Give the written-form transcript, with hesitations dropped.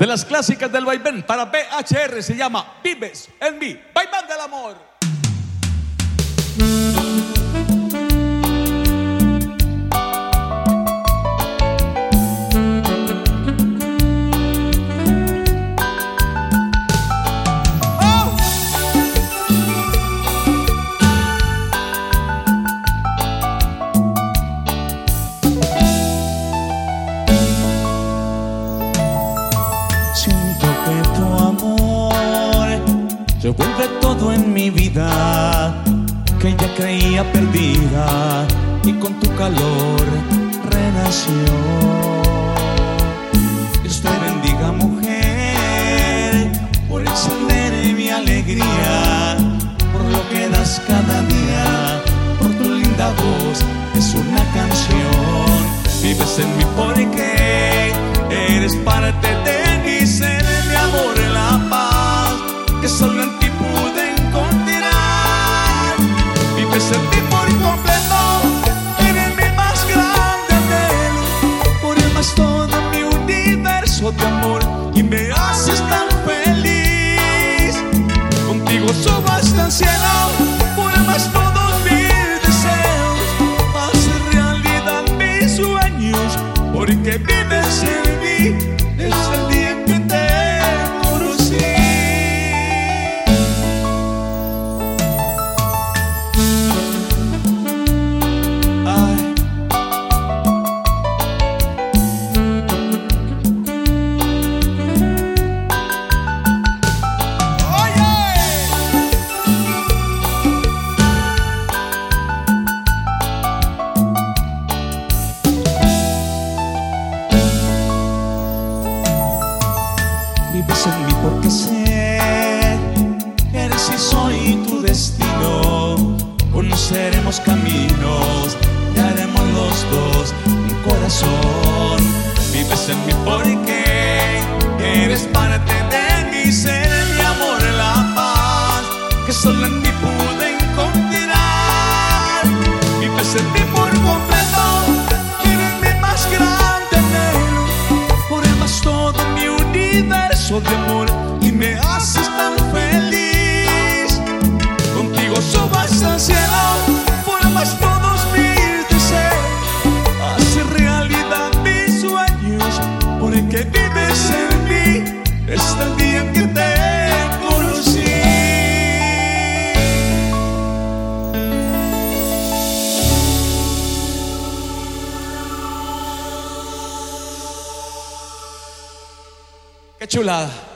de las clásicas del vaivén para BHR, se llama Vives en mí, vaivén del amor. Siento que tu amor revuelve todo en mi vida, que ya creía perdida y con tu calor renació. Dios te bendiga, mujer, por encender mi alegría, por lo que das cada día, por tu linda voz, es una canción. Vives en mí porque eres parte de mi ser, mi amor, la paz que solo en ti pude encontrar. Vives en ti por completo, eres mi más grande anhelo, por el más todo mi universo de amor, y me haces tan feliz. Contigo subo hasta el cielo, por el más todos mis deseos, haces realidad mis sueños, porque vives en mí. Desde el día en que te conocí. Ay. Vives en mí porque sé, eres y soy tu destino. Conoceremos caminos y haremos los dos un corazón. Vives en mí porque eres parte de mi ser, mi amor, la paz que solo en ti pude encontrar. Vives en mí por completo, eres mi más grande anhelo, por el más todo mi universo de amor, y me haces tan feliz. Contigo subo hasta el cielo, por más todos mis deseos, haces realidad mis sueños, porque vives en mí desde el día en que te conocí. Qué chulada.